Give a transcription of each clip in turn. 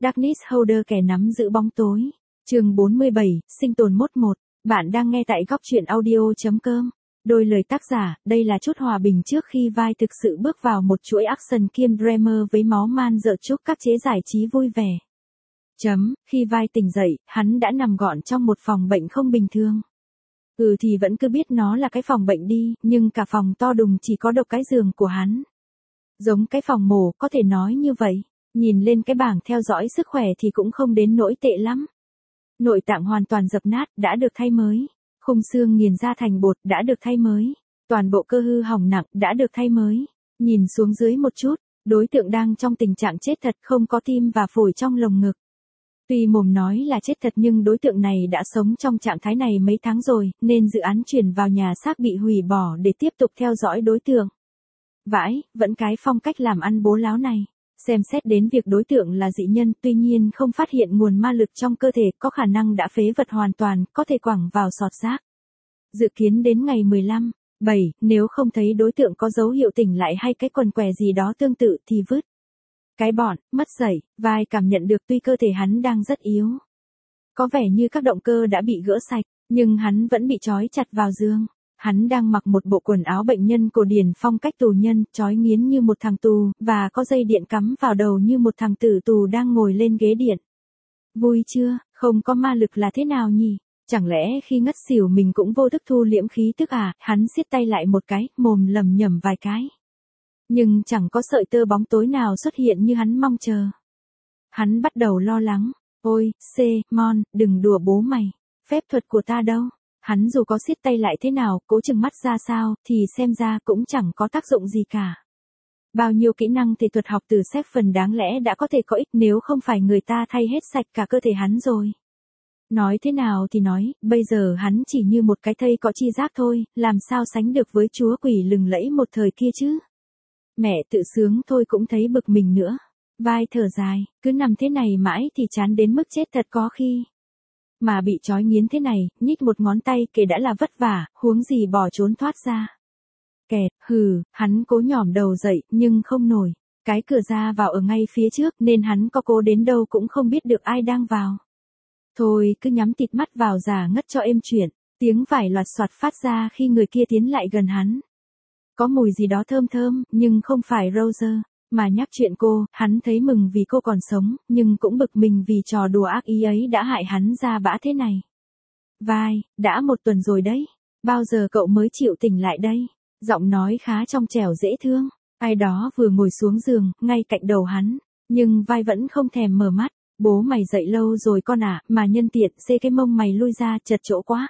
Darkness Holder kẻ nắm giữ bóng tối. Chương 47, sinh tồn mốt 1. Bạn đang nghe tại góc truyện audio.com. Đôi lời tác giả, đây là chút hòa bình trước khi vai thực sự bước vào một chuỗi action kiêm drama với máu man rợ chúc các chế giải trí vui vẻ. Khi vai tỉnh dậy, hắn đã nằm gọn trong một phòng bệnh không bình thường. Thì vẫn cứ biết nó là cái phòng bệnh đi, nhưng cả phòng to đùng chỉ có độc cái giường của hắn. Giống cái phòng mổ, có thể nói như vậy. Nhìn lên cái bảng theo dõi sức khỏe thì cũng không đến nỗi tệ lắm. Nội tạng hoàn toàn dập nát, đã được thay mới. Khung xương nghiền ra thành bột, đã được thay mới. Toàn bộ cơ hư hỏng nặng, đã được thay mới. Nhìn xuống dưới một chút, đối tượng đang trong tình trạng chết thật, không có tim và phổi trong lồng ngực. Tuy mồm nói là chết thật nhưng đối tượng này đã sống trong trạng thái này mấy tháng rồi, nên dự án chuyển vào nhà xác bị hủy bỏ để tiếp tục theo dõi đối tượng. Vãi, vẫn cái phong cách làm ăn bố láo này. Xem xét đến việc đối tượng là dị nhân, tuy nhiên không phát hiện nguồn ma lực trong cơ thể, có khả năng đã phế vật hoàn toàn, có thể quẳng vào sọt rác. Dự kiến đến ngày 15/7, nếu không thấy đối tượng có dấu hiệu tỉnh lại hay cái quần què gì đó tương tự thì vứt. Cái bọn, mất dậy, vai cảm nhận được tuy cơ thể hắn đang rất yếu. Có vẻ như các động cơ đã bị gỡ sạch, nhưng hắn vẫn bị trói chặt vào giường. Hắn đang mặc một bộ quần áo bệnh nhân cổ điển phong cách tù nhân, trói nghiến như một thằng tù, và có dây điện cắm vào đầu như một thằng tử tù đang ngồi lên ghế điện. Vui chưa, không có ma lực là thế nào nhỉ? Chẳng lẽ khi ngất xỉu mình cũng vô thức thu liễm khí tức à? Hắn siết tay lại một cái, mồm lẩm nhẩm vài cái. Nhưng chẳng có sợi tơ bóng tối nào xuất hiện như hắn mong chờ. Hắn bắt đầu lo lắng. Ôi, Mon, đừng đùa bố mày. Phép thuật của ta đâu? Hắn dù có siết tay lại thế nào, cố chừng mắt ra sao, thì xem ra cũng chẳng có tác dụng gì cả. Bao nhiêu kỹ năng thể thuật học từ Seven đáng lẽ đã có thể có ích nếu không phải người ta thay hết sạch cả cơ thể hắn rồi. Nói thế nào thì nói, bây giờ hắn chỉ như một cái thây có chi giác thôi, làm sao sánh được với chúa quỷ lừng lẫy một thời kia chứ. Mẹ tự sướng thôi cũng thấy bực mình nữa. Vai thở dài, cứ nằm thế này mãi thì chán đến mức chết thật có khi. Mà bị trói nghiến thế này, nhích một ngón tay kể đã là vất vả, huống gì bỏ trốn thoát ra. Kẹt, hắn cố nhỏm đầu dậy, nhưng không nổi. Cái cửa ra vào ở ngay phía trước, nên hắn có cố đến đâu cũng không biết được ai đang vào. Thôi, cứ nhắm tịt mắt vào giả ngất cho êm chuyện. Tiếng vải loạt soạt phát ra khi người kia tiến lại gần hắn. Có mùi gì đó thơm thơm, nhưng không phải Roger. Mà nhắc chuyện cô, hắn thấy mừng vì cô còn sống, nhưng cũng bực mình vì trò đùa ác ý ấy đã hại hắn ra bã thế này. Vai, đã 1 tuần rồi đấy. Bao giờ cậu mới chịu tỉnh lại đây? Giọng nói khá trong trẻo dễ thương. Ai đó vừa ngồi xuống giường, ngay cạnh đầu hắn. Nhưng vai vẫn không thèm mở mắt. Bố mày dậy lâu rồi con à, mà nhân tiện xê cái mông mày lui ra chật chỗ quá.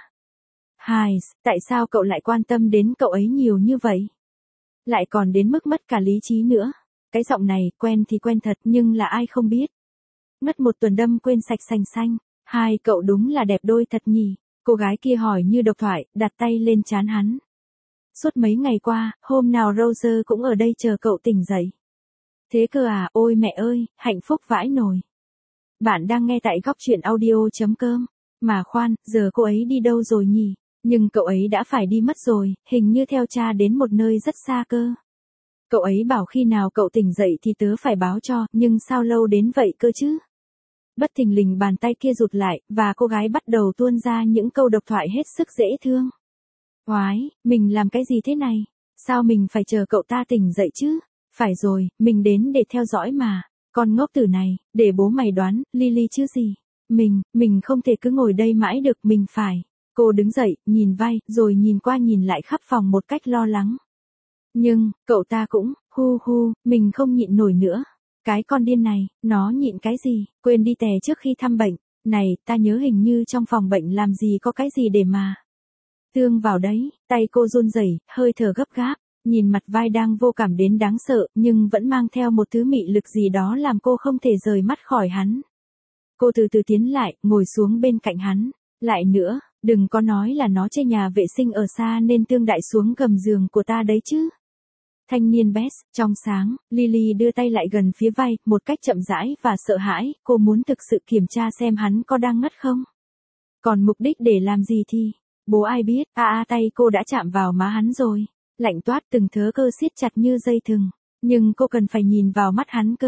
Tại sao cậu lại quan tâm đến cậu ấy nhiều như vậy? Lại còn đến mức mất cả lý trí nữa. Cái giọng này, quen thì quen thật nhưng là ai không biết. Mất 1 tuần đâm quên sạch sành xanh. Cậu đúng là đẹp đôi thật nhỉ. Cô gái kia hỏi như độc thoại, đặt tay lên trán hắn. Suốt mấy ngày qua, hôm nào Roger cũng ở đây chờ cậu tỉnh dậy. Thế cơ à, ôi mẹ ơi, hạnh phúc vãi nồi. Bạn đang nghe tại góc truyện audio.com. Mà khoan, giờ cô ấy đi đâu rồi nhỉ? Nhưng cậu ấy đã phải đi mất rồi, hình như theo cha đến một nơi rất xa cơ. Cậu ấy bảo khi nào cậu tỉnh dậy thì tớ phải báo cho, nhưng sao lâu đến vậy cơ chứ? Bất thình lình bàn tay kia rụt lại, và cô gái bắt đầu tuôn ra những câu độc thoại hết sức dễ thương. Oái, mình làm cái gì thế này? Sao mình phải chờ cậu ta tỉnh dậy chứ? Phải rồi, mình đến để theo dõi mà. Con ngốc tử này, để bố mày đoán, Lily chứ gì? Mình không thể cứ ngồi đây mãi được, mình phải. Cô đứng dậy, nhìn vai, rồi nhìn qua nhìn lại khắp phòng một cách lo lắng. Nhưng, cậu ta cũng, mình không nhịn nổi nữa. Cái con điên này, nó nhịn cái gì, quên đi tè trước khi thăm bệnh. Này, ta nhớ hình như trong phòng bệnh làm gì có cái gì để mà thương vào đấy. Tay cô run rẩy, hơi thở gấp gáp, nhìn mặt vai đang vô cảm đến đáng sợ, nhưng vẫn mang theo một thứ mị lực gì đó làm cô không thể rời mắt khỏi hắn. Cô từ từ tiến lại, ngồi xuống bên cạnh hắn. Lại nữa, đừng có nói là nó chê nhà vệ sinh ở xa nên tương đại xuống gầm giường của ta đấy chứ. Thanh niên Bess, trong sáng, Lily đưa tay lại gần phía vai, một cách chậm rãi và sợ hãi, cô muốn thực sự kiểm tra xem hắn có đang ngất không. Còn mục đích để làm gì thì, bố ai biết, tay cô đã chạm vào má hắn rồi. Lạnh toát từng thớ cơ siết chặt như dây thừng, nhưng cô cần phải nhìn vào mắt hắn cơ.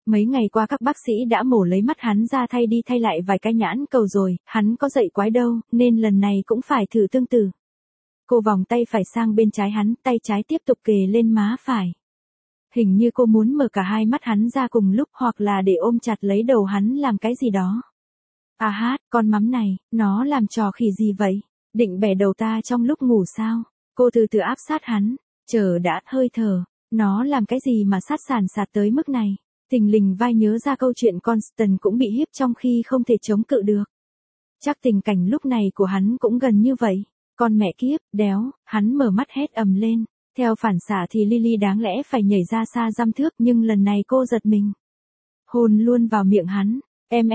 Mấy ngày qua các bác sĩ đã mổ lấy mắt hắn ra thay đi thay lại vài cái nhãn cầu rồi, hắn có dậy quái đâu, nên lần này cũng phải thử tương tự. Cô vòng tay phải sang bên trái hắn, tay trái tiếp tục kề lên má phải. Hình như cô muốn mở cả hai mắt hắn ra cùng lúc hoặc là để ôm chặt lấy đầu hắn làm cái gì đó. À hát, con mắm này, nó làm trò khỉ gì vậy? Định bẻ đầu ta trong lúc ngủ sao? Cô từ từ áp sát hắn, chờ đã, hơi thở. Nó làm cái gì mà sát sàn sạt tới mức này? Thình lình vai nhớ ra câu chuyện Constant cũng bị hiếp trong khi không thể chống cự được. Chắc tình cảnh lúc này của hắn cũng gần như vậy. Con mẹ kiếp, đéo, hắn mở mắt hét ầm lên. Theo phản xạ thì Lily đáng lẽ phải nhảy ra xa dăm thước nhưng lần này cô giật mình. Hôn luôn vào miệng hắn. Em,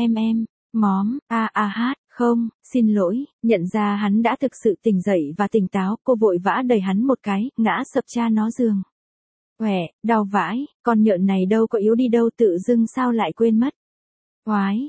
móm, hát, không, xin lỗi, nhận ra hắn đã thực sự tỉnh dậy và tỉnh táo, cô vội vã đẩy hắn một cái, ngã sập cha nó giường. Uể, đau vãi, con nhợn này đâu có yếu đi đâu tự dưng sao lại quên mất. Oái,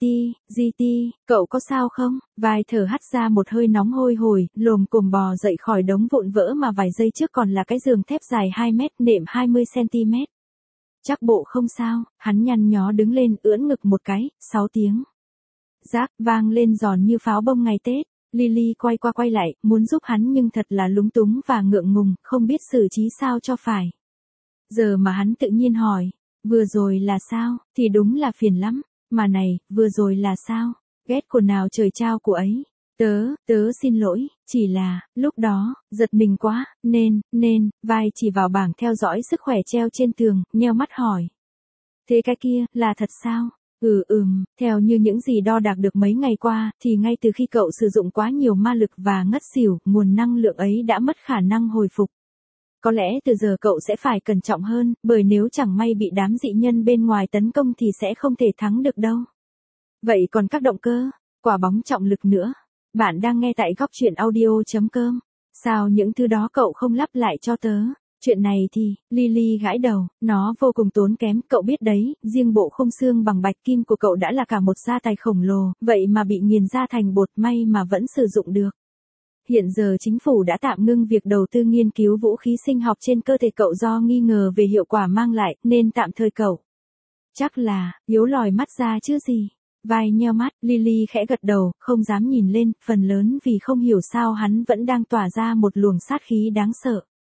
GT, cậu có sao không? Vai thở hắt ra một hơi nóng hôi hổi, lồm cồm bò dậy khỏi đống vụn vỡ mà vài giây trước còn là cái giường thép dài 2 mét nệm 20cm. Chắc bộ không sao, hắn nhăn nhó đứng lên ưỡn ngực một cái, 6 tiếng. Rác vang lên giòn như pháo bông ngày Tết. Lily quay qua quay lại, muốn giúp hắn nhưng thật là lúng túng và ngượng ngùng, không biết xử trí sao cho phải. Giờ mà hắn tự nhiên hỏi, vừa rồi là sao, thì đúng là phiền lắm. Mà này, vừa rồi là sao? Ghét của nào trời trao của ấy. Tớ xin lỗi, chỉ là, lúc đó, giật mình quá, nên, vai chỉ vào bảng theo dõi sức khỏe treo trên tường, nheo mắt hỏi. Thế cái kia, là thật sao? Theo như những gì đo đạc được mấy ngày qua, thì ngay từ khi cậu sử dụng quá nhiều ma lực và ngất xỉu, nguồn năng lượng ấy đã mất khả năng hồi phục. Có lẽ từ giờ cậu sẽ phải cẩn trọng hơn, bởi nếu chẳng may bị đám dị nhân bên ngoài tấn công thì sẽ không thể thắng được đâu. Vậy còn các động cơ, quả bóng trọng lực nữa. Bạn đang nghe tại góc truyện audio.com. Sao những thứ đó cậu không lắp lại cho tớ? Chuyện này thì, Lily gãi đầu, nó vô cùng tốn kém, cậu biết đấy, riêng bộ khung xương bằng bạch kim của cậu đã là cả một gia tài khổng lồ, vậy mà bị nghiền ra thành bột may mà vẫn sử dụng được. Hiện giờ chính phủ đã tạm ngưng việc đầu tư nghiên cứu vũ khí sinh học trên cơ thể cậu do nghi ngờ về hiệu quả mang lại, nên tạm thời cậu. Chắc là, yếu lòi mắt ra chứ gì. Vai nheo mắt, Lily khẽ gật đầu, không dám nhìn lên, phần lớn vì không hiểu sao hắn vẫn đang tỏa ra một luồng sát khí đáng sợ.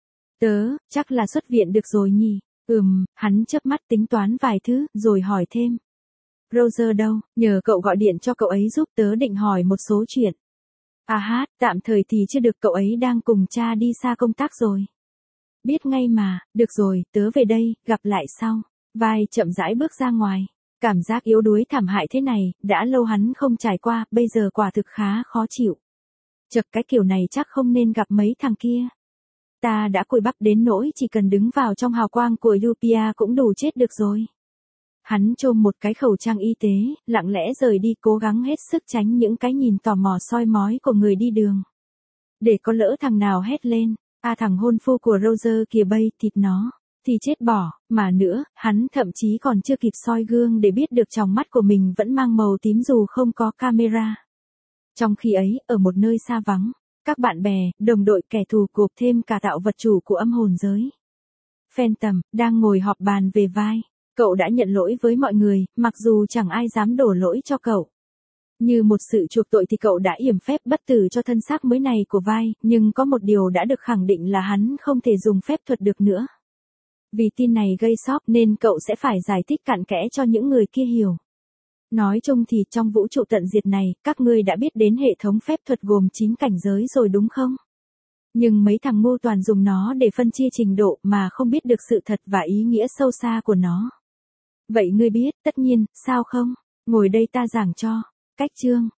Chắc là xuất viện được rồi nhỉ. Hắn chớp mắt tính toán vài thứ, rồi hỏi thêm. Roger đâu, nhờ cậu gọi điện cho cậu ấy giúp, tớ định hỏi một số chuyện. À hát, tạm thời thì chưa được, cậu ấy đang cùng cha đi xa công tác rồi. Biết ngay mà, được rồi, tớ về đây, gặp lại sau. Vai chậm rãi bước ra ngoài. Cảm giác yếu đuối thảm hại thế này, đã lâu hắn không trải qua, bây giờ quả thực khá khó chịu. Chật cái kiểu này chắc không nên gặp mấy thằng kia. Ta đã cùi bắp đến nỗi chỉ cần đứng vào trong hào quang của Upia cũng đủ chết được rồi. Hắn chôm một cái khẩu trang y tế, lặng lẽ rời đi, cố gắng hết sức tránh những cái nhìn tò mò soi mói của người đi đường. Để có lỡ thằng nào hét lên, thằng hôn phu của Roger kìa bay thịt nó, thì chết bỏ, mà nữa, hắn thậm chí còn chưa kịp soi gương để biết được tròng mắt của mình vẫn mang màu tím dù không có camera. Trong khi ấy, ở một nơi xa vắng, các bạn bè, đồng đội, kẻ thù gộp thêm cả tạo vật chủ của âm hồn giới. Phantom, đang ngồi họp bàn về vai. Cậu đã nhận lỗi với mọi người, mặc dù chẳng ai dám đổ lỗi cho cậu. Như một sự chuộc tội thì cậu đã yểm phép bất tử cho thân xác mới này của vai, nhưng có một điều đã được khẳng định là hắn không thể dùng phép thuật được nữa. Vì tin này gây sốc nên cậu sẽ phải giải thích cặn kẽ cho những người kia hiểu. Nói chung thì trong vũ trụ tận diệt này, các ngươi đã biết đến hệ thống phép thuật gồm 9 cảnh giới rồi đúng không? Nhưng mấy thằng ngu toàn dùng nó để phân chia trình độ mà không biết được sự thật và ý nghĩa sâu xa của nó. Vậy ngươi biết, tất nhiên, sao không? Ngồi đây ta giảng cho. Cách chương,